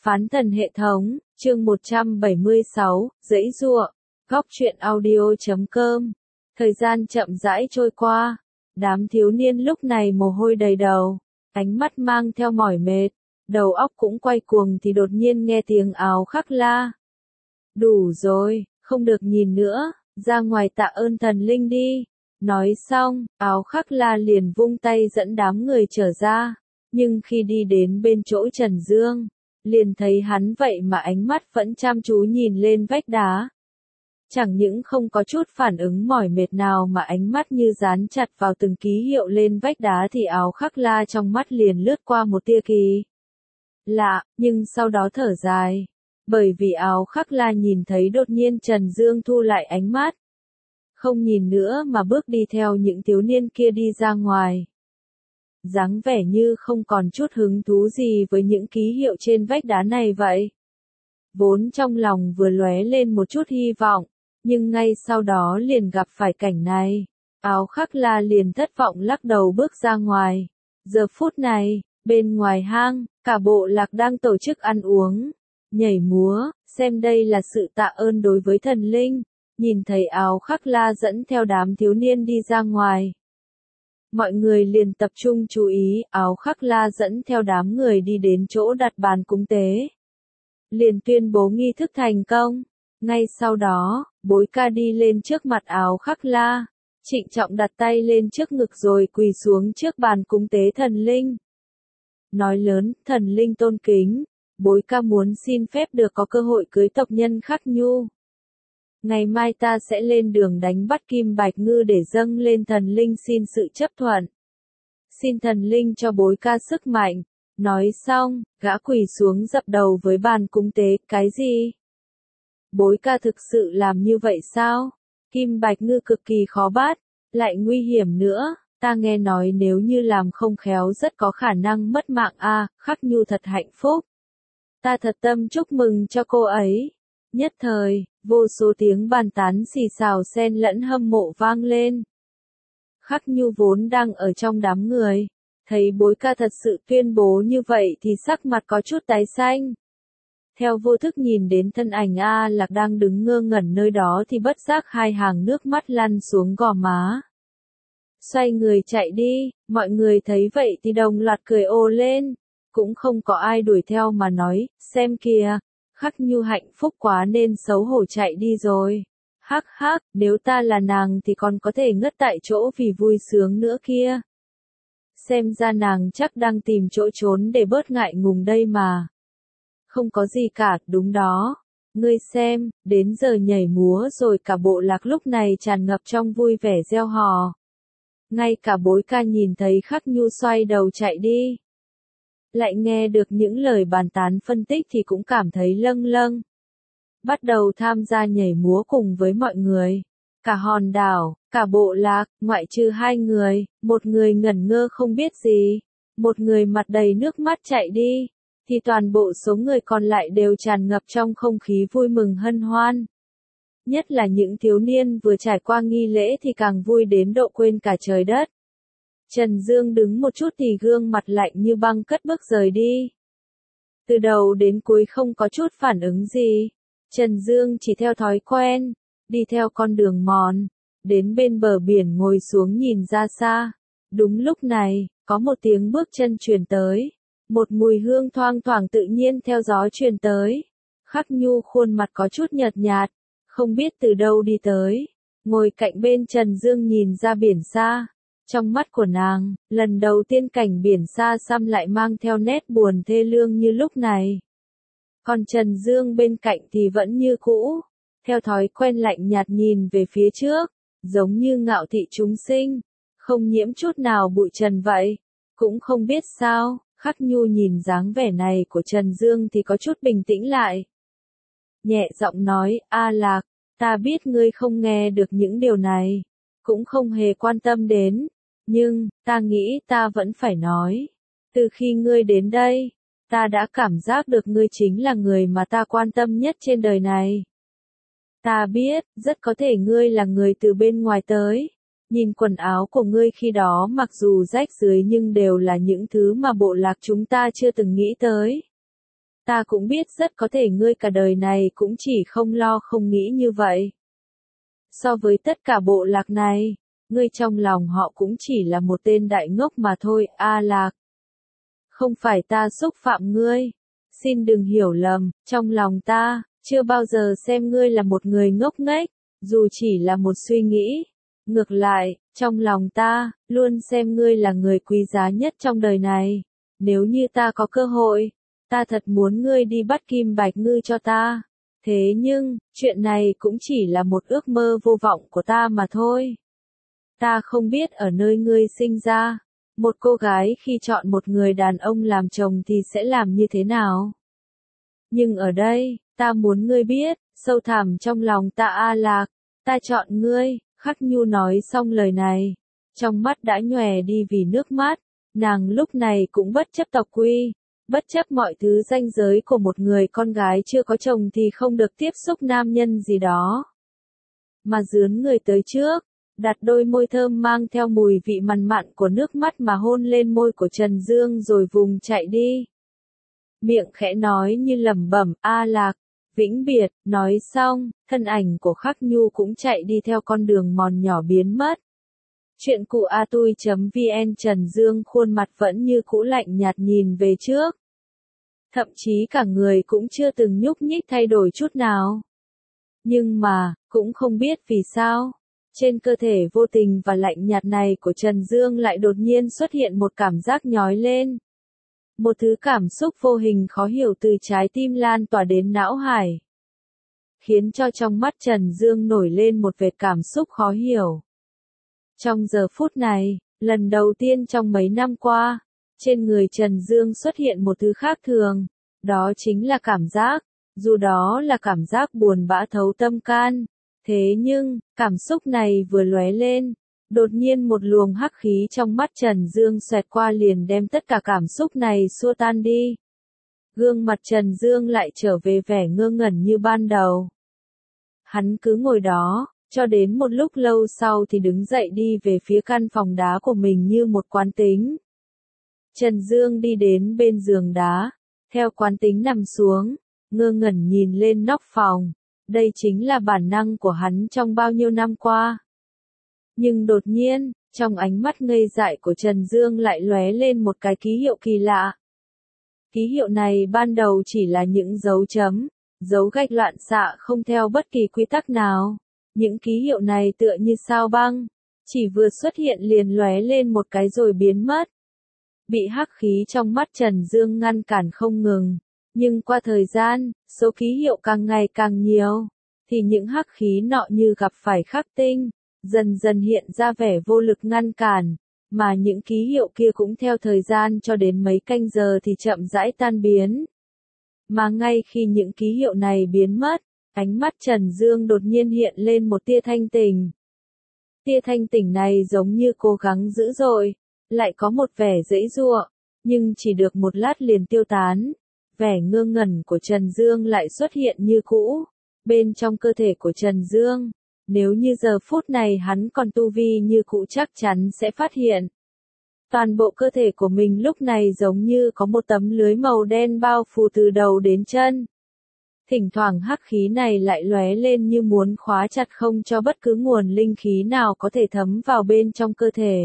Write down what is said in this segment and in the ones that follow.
Phán thần hệ thống, chương 176, dãy giụa, góc truyện audio.com. Thời gian chậm rãi trôi qua, đám thiếu niên lúc này mồ hôi đầy đầu, ánh mắt mang theo mỏi mệt, đầu óc cũng quay cuồng thì đột nhiên nghe tiếng Áo Khắc la. Đủ rồi, không được nhìn nữa, ra ngoài tạ ơn thần linh đi. Nói xong, Áo Khắc la liền vung tay dẫn đám người trở ra, nhưng khi đi đến bên chỗ Trần Dương, liền thấy hắn vậy mà ánh mắt vẫn chăm chú nhìn lên vách đá. Chẳng những không có chút phản ứng mỏi mệt nào mà ánh mắt như dán chặt vào từng ký hiệu lên vách đá thì Áo Khắc la trong mắt liền lướt qua một tia kỳ lạ, nhưng sau đó thở dài. Bởi vì Áo Khắc la nhìn thấy đột nhiên Trần Dương thu lại ánh mắt. Không nhìn nữa mà bước đi theo những thiếu niên kia đi ra ngoài. Dáng vẻ như không còn chút hứng thú gì với những ký hiệu trên vách đá này vậy. Vốn trong lòng vừa lóe lên một chút hy vọng, nhưng ngay sau đó liền gặp phải cảnh này. Áo Khắc la liền thất vọng lắc đầu bước ra ngoài. Giờ phút này, bên ngoài hang, cả bộ lạc đang tổ chức ăn uống, nhảy múa, xem đây là sự tạ ơn đối với thần linh. Nhìn thấy Áo Khắc la dẫn theo đám thiếu niên đi ra ngoài, mọi người liền tập trung chú ý. Áo Khắc la dẫn theo đám người đi đến chỗ đặt bàn cúng tế, liền tuyên bố nghi thức thành công. Ngay sau đó, Bối Ca đi lên trước mặt Áo Khắc la, trịnh trọng đặt tay lên trước ngực rồi quỳ xuống trước bàn cúng tế thần linh. Nói lớn, thần linh tôn kính, Bối Ca muốn xin phép được có cơ hội cưới tộc nhân Khắc Nhu. Ngày mai ta sẽ lên đường đánh bắt Kim Bạch Ngư để dâng lên thần linh xin sự chấp thuận. Xin thần linh cho Bối Ca sức mạnh. Nói xong, gã quỳ xuống dập đầu với bàn cúng tế. Cái gì? Bối Ca thực sự làm như vậy sao? Kim Bạch Ngư cực kỳ khó bắt, lại nguy hiểm nữa. Ta nghe nói nếu như làm không khéo rất có khả năng mất mạng a. Khắc Nhu thật hạnh phúc. Ta thật tâm chúc mừng cho cô ấy. Nhất thời, vô số tiếng bàn tán xì xào xen lẫn hâm mộ vang lên. Khắc Nhu vốn đang ở trong đám người, thấy Bối Ca thật sự tuyên bố như vậy thì sắc mặt có chút tái xanh. Theo vô thức nhìn đến thân ảnh A Lạc đang đứng ngơ ngẩn nơi đó thì bất giác hai hàng nước mắt lăn xuống gò má. Xoay người chạy đi, mọi người thấy vậy thì đồng loạt cười ồ lên, cũng không có ai đuổi theo mà nói, xem kìa. Khắc Nhu hạnh phúc quá nên xấu hổ chạy đi rồi. Hắc hắc, nếu ta là nàng thì còn có thể ngất tại chỗ vì vui sướng nữa kia. Xem ra nàng chắc đang tìm chỗ trốn để bớt ngại ngùng đây mà. Không có gì cả, đúng đó. Ngươi xem, đến giờ nhảy múa rồi cả bộ lạc lúc này tràn ngập trong vui vẻ reo hò. Ngay cả Bối Ca nhìn thấy Khắc Nhu xoay đầu chạy đi, lại nghe được những lời bàn tán phân tích thì cũng cảm thấy lâng lâng. Bắt đầu tham gia nhảy múa cùng với mọi người. Cả hòn đảo, cả bộ lạc, ngoại trừ hai người, một người ngẩn ngơ không biết gì, một người mặt đầy nước mắt chạy đi, thì toàn bộ số người còn lại đều tràn ngập trong không khí vui mừng hân hoan. Nhất là những thiếu niên vừa trải qua nghi lễ thì càng vui đến độ quên cả trời đất. Trần Dương đứng một chút thì gương mặt lạnh như băng cất bước rời đi. Từ đầu đến cuối không có chút phản ứng gì. Trần Dương chỉ theo thói quen, đi theo con đường mòn, đến bên bờ biển ngồi xuống nhìn ra xa. Đúng lúc này, có một tiếng bước chân truyền tới. Một mùi hương thoang thoảng tự nhiên theo gió truyền tới. Khắc Nhu khuôn mặt có chút nhợt nhạt, không biết từ đâu đi tới. Ngồi cạnh bên Trần Dương nhìn ra biển xa. Trong mắt của nàng, lần đầu tiên cảnh biển xa xăm lại mang theo nét buồn thê lương như lúc này. Còn Trần Dương bên cạnh thì vẫn như cũ, theo thói quen lạnh nhạt nhìn về phía trước, giống như ngạo thị chúng sinh, không nhiễm chút nào bụi trần vậy. Cũng không biết sao, Khắc Nhu nhìn dáng vẻ này của Trần Dương thì có chút bình tĩnh lại. Nhẹ giọng nói, A Lạc, ta biết ngươi không nghe được những điều này, cũng không hề quan tâm đến. Nhưng, ta nghĩ ta vẫn phải nói. Từ khi ngươi đến đây, ta đã cảm giác được ngươi chính là người mà ta quan tâm nhất trên đời này. Ta biết, rất có thể ngươi là người từ bên ngoài tới. Nhìn quần áo của ngươi khi đó mặc dù rách rưới nhưng đều là những thứ mà bộ lạc chúng ta chưa từng nghĩ tới. Ta cũng biết rất có thể ngươi cả đời này cũng chỉ không lo không nghĩ như vậy. So với tất cả bộ lạc này, ngươi trong lòng họ cũng chỉ là một tên đại ngốc mà thôi, A Lạc. Không phải ta xúc phạm ngươi. Xin đừng hiểu lầm, trong lòng ta, chưa bao giờ xem ngươi là một người ngốc nghếch, dù chỉ là một suy nghĩ. Ngược lại, trong lòng ta, luôn xem ngươi là người quý giá nhất trong đời này. Nếu như ta có cơ hội, ta thật muốn ngươi đi bắt Kim Bạch Ngư cho ta. Thế nhưng, chuyện này cũng chỉ là một ước mơ vô vọng của ta mà thôi. Ta không biết ở nơi ngươi sinh ra, một cô gái khi chọn một người đàn ông làm chồng thì sẽ làm như thế nào. Nhưng ở đây, ta muốn ngươi biết, sâu thẳm trong lòng ta A Lạc, ta chọn ngươi. Khắc Nhu nói xong lời này, trong mắt đã nhòe đi vì nước mắt, nàng lúc này cũng bất chấp tộc quy, bất chấp mọi thứ ranh giới của một người con gái chưa có chồng thì không được tiếp xúc nam nhân gì đó. Mà dướn người tới trước, đặt đôi môi thơm mang theo mùi vị mặn mặn của nước mắt mà hôn lên môi của Trần Dương rồi vùng chạy đi. Miệng khẽ nói như lẩm bẩm, A Lạc, vĩnh biệt, nói xong, thân ảnh của Khắc Nhu cũng chạy đi theo con đường mòn nhỏ biến mất. Chuyện cụ atui.vn Trần Dương khuôn mặt vẫn như cũ lạnh nhạt nhìn về trước. Thậm chí cả người cũng chưa từng nhúc nhích thay đổi chút nào. Nhưng mà, cũng không biết vì sao, trên cơ thể vô tình và lạnh nhạt này của Trần Dương lại đột nhiên xuất hiện một cảm giác nhói lên. Một thứ cảm xúc vô hình khó hiểu từ trái tim lan tỏa đến não hải. Khiến cho trong mắt Trần Dương nổi lên một vệt cảm xúc khó hiểu. Trong giờ phút này, lần đầu tiên trong mấy năm qua, trên người Trần Dương xuất hiện một thứ khác thường. Đó chính là cảm giác, dù đó là cảm giác buồn bã thấu tâm can. Thế nhưng, cảm xúc này vừa lóe lên, đột nhiên một luồng hắc khí trong mắt Trần Dương xoẹt qua liền đem tất cả cảm xúc này xua tan đi. Gương mặt Trần Dương lại trở về vẻ ngơ ngẩn như ban đầu. Hắn cứ ngồi đó, cho đến một lúc lâu sau thì đứng dậy đi về phía căn phòng đá của mình như một quán tính. Trần Dương đi đến bên giường đá, theo quán tính nằm xuống, ngơ ngẩn nhìn lên nóc phòng. Đây chính là bản năng của hắn trong bao nhiêu năm qua. Nhưng đột nhiên, trong ánh mắt ngây dại của Trần Dương lại lóe lên một cái ký hiệu kỳ lạ. Ký hiệu này ban đầu chỉ là những dấu chấm, dấu gạch loạn xạ không theo bất kỳ quy tắc nào. Những ký hiệu này tựa như sao băng, chỉ vừa xuất hiện liền lóe lên một cái rồi biến mất. Bị hắc khí trong mắt Trần Dương ngăn cản không ngừng. Nhưng qua thời gian, số ký hiệu càng ngày càng nhiều, thì những hắc khí nọ như gặp phải khắc tinh, dần dần hiện ra vẻ vô lực ngăn cản, mà những ký hiệu kia cũng theo thời gian cho đến mấy canh giờ thì chậm rãi tan biến. Mà ngay khi những ký hiệu này biến mất, ánh mắt Trần Dương đột nhiên hiện lên một tia thanh tỉnh. Tia thanh tỉnh này giống như cố gắng dữ dội, lại có một vẻ giãy giụa, nhưng chỉ được một lát liền tiêu tán. Vẻ ngơ ngẩn của Trần Dương lại xuất hiện như cũ, bên trong cơ thể của Trần Dương. Nếu như giờ phút này hắn còn tu vi như cũ chắc chắn sẽ phát hiện. Toàn bộ cơ thể của mình lúc này giống như có một tấm lưới màu đen bao phủ từ đầu đến chân. Thỉnh thoảng hắc khí này lại lóe lên như muốn khóa chặt không cho bất cứ nguồn linh khí nào có thể thấm vào bên trong cơ thể.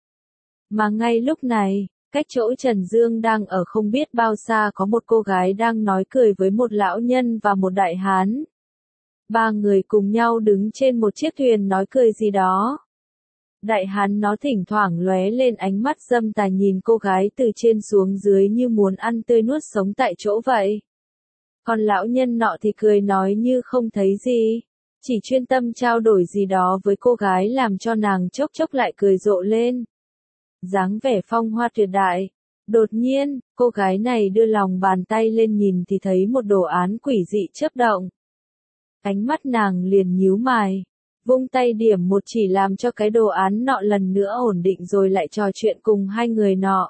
Mà ngay lúc này, cách chỗ Trần Dương đang ở không biết bao xa có một cô gái đang nói cười với một lão nhân và một đại hán. Ba người cùng nhau đứng trên một chiếc thuyền nói cười gì đó. Đại hán nó thỉnh thoảng lóe lên ánh mắt dâm tà nhìn cô gái từ trên xuống dưới như muốn ăn tươi nuốt sống tại chỗ vậy. Còn lão nhân nọ thì cười nói như không thấy gì, chỉ chuyên tâm trao đổi gì đó với cô gái làm cho nàng chốc chốc lại cười rộ lên. Dáng vẻ phong hoa tuyệt đại. Đột nhiên, cô gái này đưa lòng bàn tay lên nhìn thì thấy một đồ án quỷ dị chớp động. Ánh mắt nàng liền nhíu mày, vung tay điểm một chỉ làm cho cái đồ án nọ lần nữa ổn định rồi lại trò chuyện cùng hai người nọ.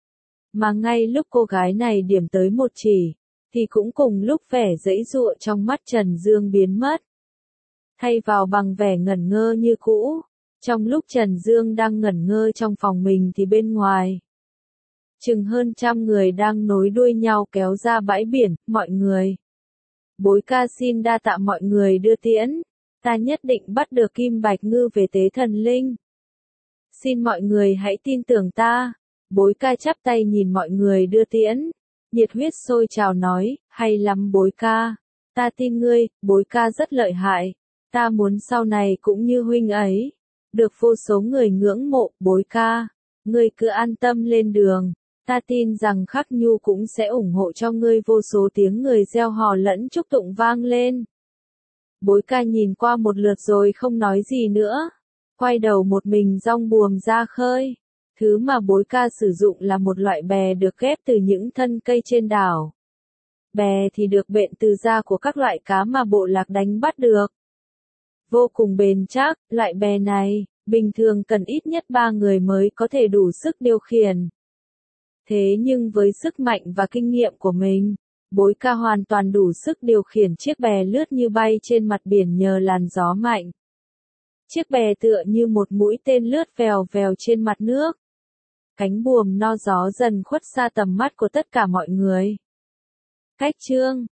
Mà ngay lúc cô gái này điểm tới một chỉ, thì cũng cùng lúc vẻ giãy giụa trong mắt Trần Dương biến mất. Thay vào bằng vẻ ngẩn ngơ như cũ. Trong lúc Trần Dương đang ngẩn ngơ trong phòng mình thì bên ngoài, chừng hơn trăm người đang nối đuôi nhau kéo ra bãi biển, mọi người. Bối ca xin đa tạ mọi người đưa tiễn, ta nhất định bắt được Kim Bạch Ngư về tế thần linh. Xin mọi người hãy tin tưởng ta. Bối ca chắp tay nhìn mọi người đưa tiễn, nhiệt huyết sôi trào nói, hay lắm bối ca. Ta tin ngươi, bối ca rất lợi hại. Ta muốn sau này cũng như huynh ấy. Được vô số người ngưỡng mộ, bối ca. Ngươi cứ an tâm lên đường. Ta tin rằng Khắc Nhu cũng sẽ ủng hộ cho ngươi. Vô số tiếng người reo hò lẫn chúc tụng vang lên. Bối ca nhìn qua một lượt rồi không nói gì nữa. Quay đầu một mình dong buồm ra khơi. Thứ mà bối ca sử dụng là một loại bè được ghép từ những thân cây trên đảo. Bè thì được bện từ da của các loại cá mà bộ lạc đánh bắt được. Vô cùng bền chắc, loại bè này, bình thường cần ít nhất 3 người mới có thể đủ sức điều khiển. Thế nhưng với sức mạnh và kinh nghiệm của mình, bối ca hoàn toàn đủ sức điều khiển chiếc bè lướt như bay trên mặt biển nhờ làn gió mạnh. Chiếc bè tựa như một mũi tên lướt vèo vèo trên mặt nước. Cánh buồm no gió dần khuất xa tầm mắt của tất cả mọi người. Cách chương